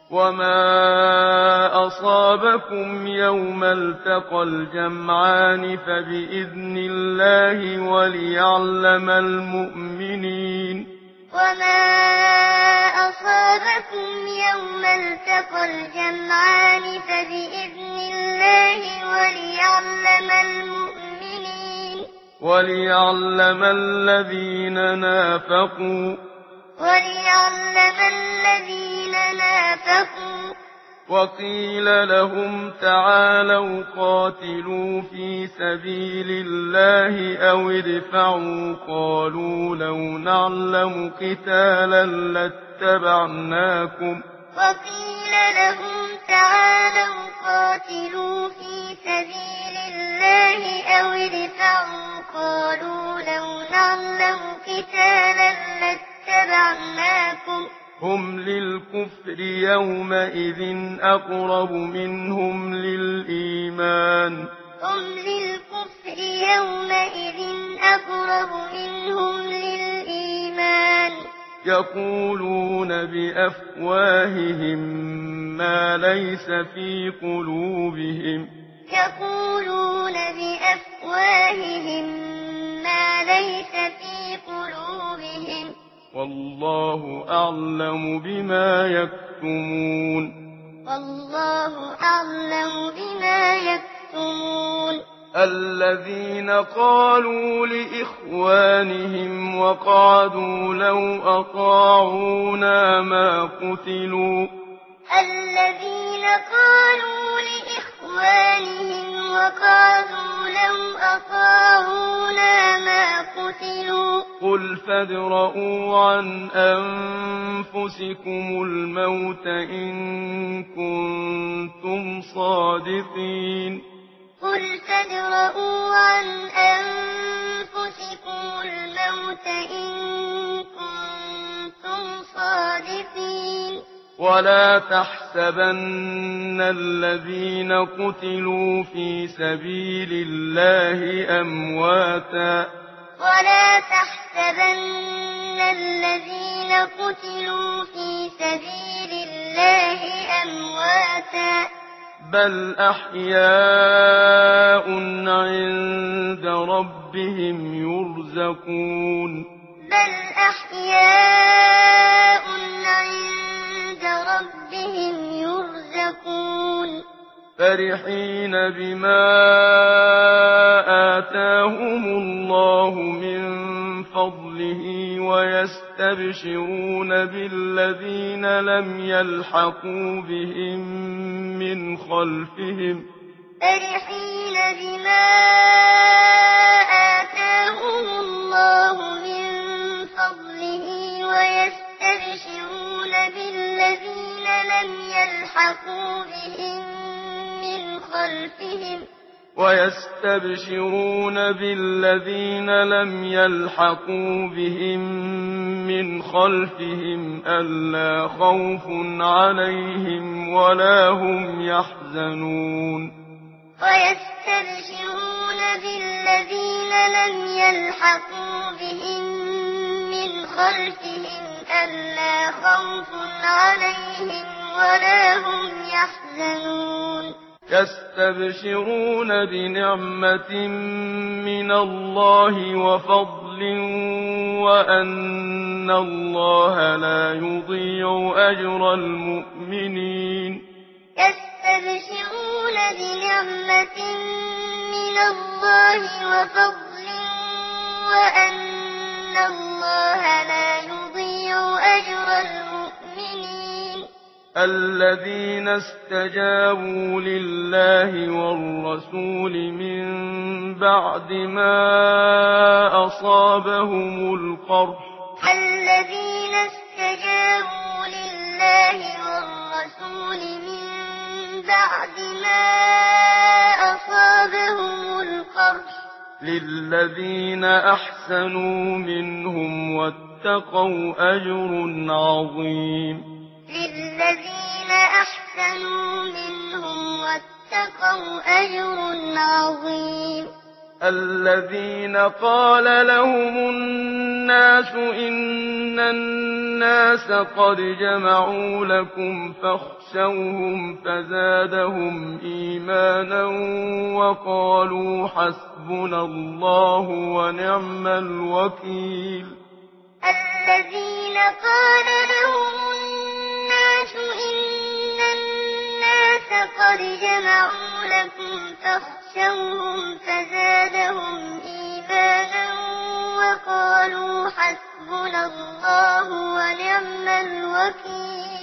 وما أصابكم يوم التقى الجمعان فبإذن الله وليعلم المؤمنين وما أصابكم يوم التقى الجمعان فبإذن الله وليعلم الذين نافقوا وقيل لهم تعالوا قاتلوا في سبيل الله أو ادفعوا قالوا لو نعلم قتالا لاتبعناكم وقيل لهم تعالوا قاتلوا في سبيل الله أو ادفعوا قالوا لو نعلم قتالا لاتبعناكم هم للكفر يومئذ أقرب منهم للإيمان يقولون بأفواههم ما ليس في قلوبهم والله أعلم بما يكتمون الذين قالوا لإخوانهم وقعدوا لو أطاعونا ما قتلوا قل فادرءوا عن أنفسكم الموت إن كنتم صادقين ولا تحسبن الذين قتلوا في سبيل الله أمواتا بل أحياء عند ربهم يرزقون فرحين بما آتاهم الله من فضله ويستبشرون بالذين لم يلحقوا بهم من خلفهم ألا خوف عليهم ولا هم يحزنون يستبشرون بنعمة من الله وفضل وأن الله لا يضيع أجر المؤمنين الذين استجابوا لله والرسول من بعد ما أصابهم القرح للذين أحسنوا منهم واتقوا أجر عظيم الذين قال لهم الناس إن النَّاسَ قَدْ جَمَعُوا لَكُمْ فَاخْشَوْهُمْ فَزَادَهُمْ إِيمَانًا وَقَالُوا حَسْبُنَا اللَّهُ وَنِعْمَ الْوَكِيلُ الَّذِينَ قَالَ لَهُمُ النَّاسُ إِنَّ النَّاسَ قَدْ جَمَعُوا لَكُمْ فَاخْشَوْهُمْ فَزَادَهُمْ إِيمَانًا وَقَالُوا حَسْبُنَا اللَّهُ وَنِعْمَ الْوَكِيلُ